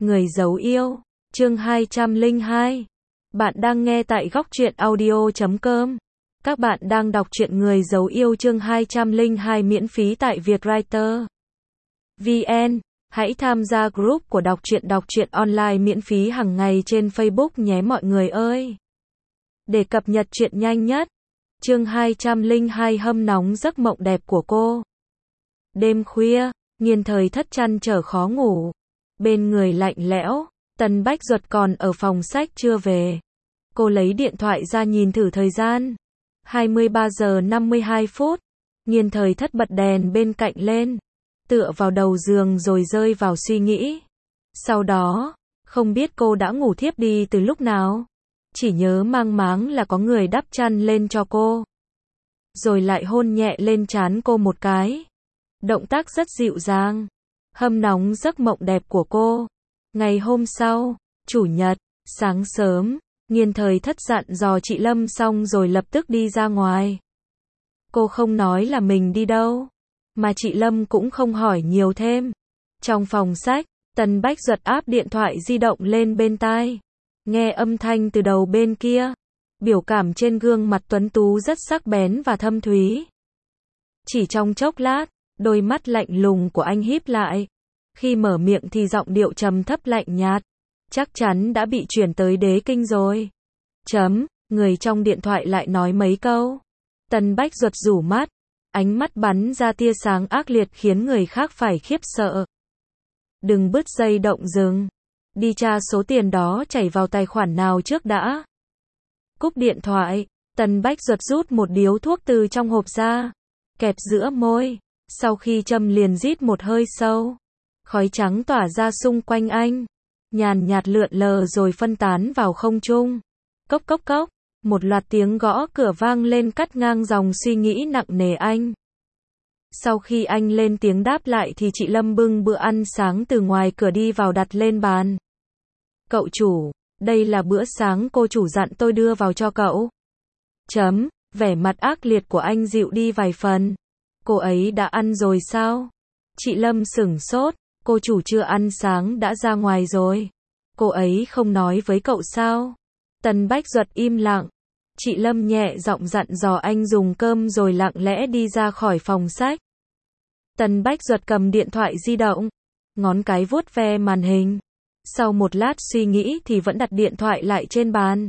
Người giấu yêu, chương 202. Bạn đang nghe tại góc truyện audio.com. Các bạn đang đọc truyện Người giấu yêu chương 202 miễn phí tại Vietwriter VN. Hãy tham gia group của đọc truyện online miễn phí hàng ngày trên Facebook nhé mọi người ơi. Để cập nhật truyện nhanh nhất. Chương 202 hâm nóng giấc mộng đẹp của cô. Đêm khuya, Nghiên Thời Thất trăn trở khó ngủ. Bên người lạnh lẽo, Tần Bách Duật còn ở phòng sách chưa về. Cô lấy điện thoại ra nhìn thử thời gian. 23 giờ 52 phút. Nghiên Thời Thất bật đèn bên cạnh lên, tựa vào đầu giường rồi rơi vào suy nghĩ. Sau đó, không biết cô đã ngủ thiếp đi từ lúc nào. Chỉ nhớ mang máng là có người đắp chăn lên cho cô. Rồi lại hôn nhẹ lên trán cô một cái. Động tác rất dịu dàng. Hâm nóng giấc mộng đẹp của cô. Ngày hôm sau, Chủ nhật, sáng sớm, Nghiên Thời Thất dặn dò chị Lâm xong rồi lập tức đi ra ngoài. Cô không nói là mình đi đâu, mà chị Lâm cũng không hỏi nhiều thêm. Trong phòng sách, Tần Bách Duật áp điện thoại di động lên bên tai. Nghe âm thanh từ đầu bên kia. Biểu cảm trên gương mặt tuấn tú rất sắc bén và thâm thúy. Chỉ trong chốc lát, đôi mắt lạnh lùng của anh híp lại. Khi mở miệng thì giọng điệu trầm thấp lạnh nhạt. Chắc chắn đã bị chuyển tới đế kinh rồi. Người trong điện thoại lại nói mấy câu. Tần Bách Duật rủ mắt. Ánh mắt bắn ra tia sáng ác liệt khiến người khác phải khiếp sợ. Đừng bứt dây động rừng. Đi tra số tiền đó chảy vào tài khoản nào trước đã. Cúp điện thoại, Tần Bách Duật rút một điếu thuốc từ trong hộp ra. Kẹp giữa môi. Sau khi châm liền rít một hơi sâu. Khói trắng tỏa ra xung quanh anh. Nhàn nhạt lượn lờ rồi phân tán vào không trung. Cốc cốc cốc. Một loạt tiếng gõ cửa vang lên cắt ngang dòng suy nghĩ nặng nề anh. Sau khi anh lên tiếng đáp lại thì chị Lâm bưng bữa ăn sáng từ ngoài cửa đi vào đặt lên bàn. Cậu chủ, đây là bữa sáng cô chủ dặn tôi đưa vào cho cậu. Vẻ mặt ác liệt của anh dịu đi vài phần. Cô ấy đã ăn rồi sao? Chị Lâm sửng sốt, cô chủ chưa ăn sáng đã ra ngoài rồi. Cô ấy không nói với cậu sao? Tần Bách Duật im lặng. Chị Lâm nhẹ giọng dặn dò anh dùng cơm rồi lặng lẽ đi ra khỏi phòng sách. Tần Bách Duật cầm điện thoại di động, ngón cái vuốt ve màn hình. Sau một lát suy nghĩ thì vẫn đặt điện thoại lại trên bàn.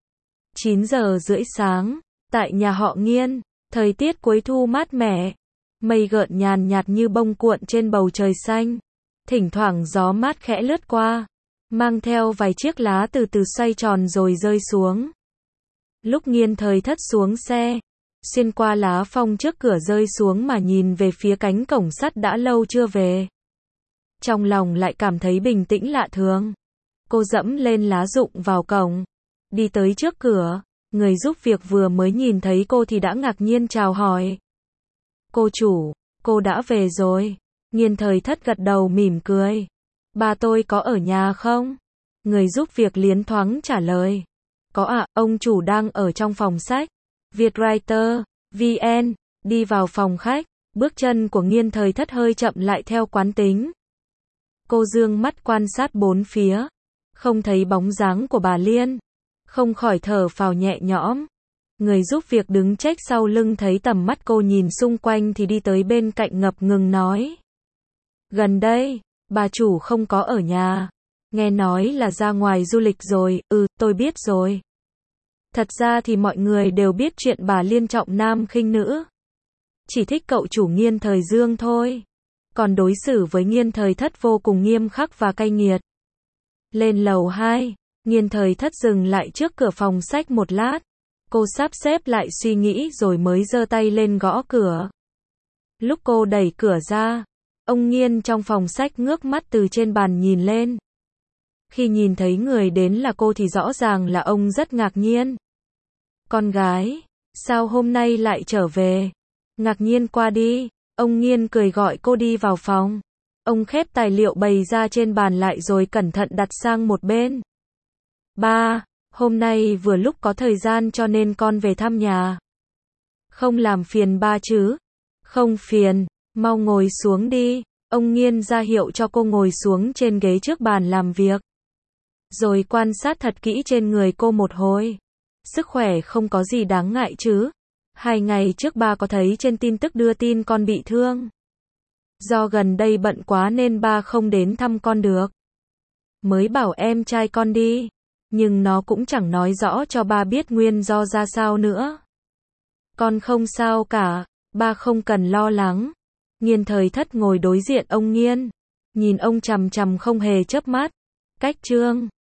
9 giờ rưỡi sáng, tại nhà họ Nghiên, thời tiết cuối thu mát mẻ. Mây gợn nhàn nhạt như bông cuộn trên bầu trời xanh. Thỉnh thoảng gió mát khẽ lướt qua, mang theo vài chiếc lá từ từ xoay tròn rồi rơi xuống. Lúc Nghiên Thời Thất xuống xe, xuyên qua lá phong trước cửa rơi xuống mà nhìn về phía cánh cổng sắt đã lâu chưa về. Trong lòng lại cảm thấy bình tĩnh lạ thường. Cô dẫm lên lá rụng vào cổng, đi tới trước cửa. Người giúp việc vừa mới nhìn thấy cô thì đã ngạc nhiên chào hỏi. Cô chủ, cô đã về rồi. Nghiên Thời Thất gật đầu mỉm cười. Ba tôi có ở nhà không? Người giúp việc liến thoáng trả lời. Có ạ, ông chủ đang ở trong phòng sách. Vietwriter VN. Đi vào phòng khách, bước chân của Nghiên Thời Thất hơi chậm lại theo quán tính. Cô dương mắt quan sát bốn phía, không thấy bóng dáng của bà Liên, không khỏi thở phào nhẹ nhõm. Người giúp việc đứng trách sau lưng thấy tầm mắt cô nhìn xung quanh thì đi tới bên cạnh ngập ngừng nói. Gần đây, bà chủ không có ở nhà. Nghe nói là ra ngoài du lịch rồi. Tôi biết rồi. Thật ra thì mọi người đều biết chuyện bà Liên trọng nam khinh nữ. Chỉ thích cậu chủ Nghiên Thời Dương thôi. Còn đối xử với Nghiên Thời Thất vô cùng nghiêm khắc và cay nghiệt. Lên lầu 2, Nghiên Thời Thất dừng lại trước cửa phòng sách một lát. Cô sắp xếp lại suy nghĩ rồi mới giơ tay lên gõ cửa. Lúc cô đẩy cửa ra, ông Nghiên trong phòng sách ngước mắt từ trên bàn nhìn lên. Khi nhìn thấy người đến là cô thì rõ ràng là ông rất ngạc nhiên. Con gái, sao hôm nay lại trở về? Ngạc nhiên qua đi. Ông Nghiên cười gọi cô đi vào phòng. Ông khép tài liệu bày ra trên bàn lại rồi cẩn thận đặt sang một bên. Ba, hôm nay vừa lúc có thời gian cho nên con về thăm nhà. Không làm phiền ba chứ? Không phiền, mau ngồi xuống đi. Ông Nghiên ra hiệu cho cô ngồi xuống trên ghế trước bàn làm việc. Rồi quan sát thật kỹ trên người cô một hồi. Sức khỏe không có gì đáng ngại chứ? 2 ngày trước ba có thấy trên tin tức đưa tin con bị thương. Do gần đây bận quá nên ba không đến thăm con được. Mới bảo em trai con đi. Nhưng nó cũng chẳng nói rõ cho ba biết nguyên do ra sao nữa. Con không sao cả, ba không cần lo lắng. Nghiên Thời Thất ngồi đối diện ông Nghiên. Nhìn ông chằm chằm không hề chớp mắt. Cách Trương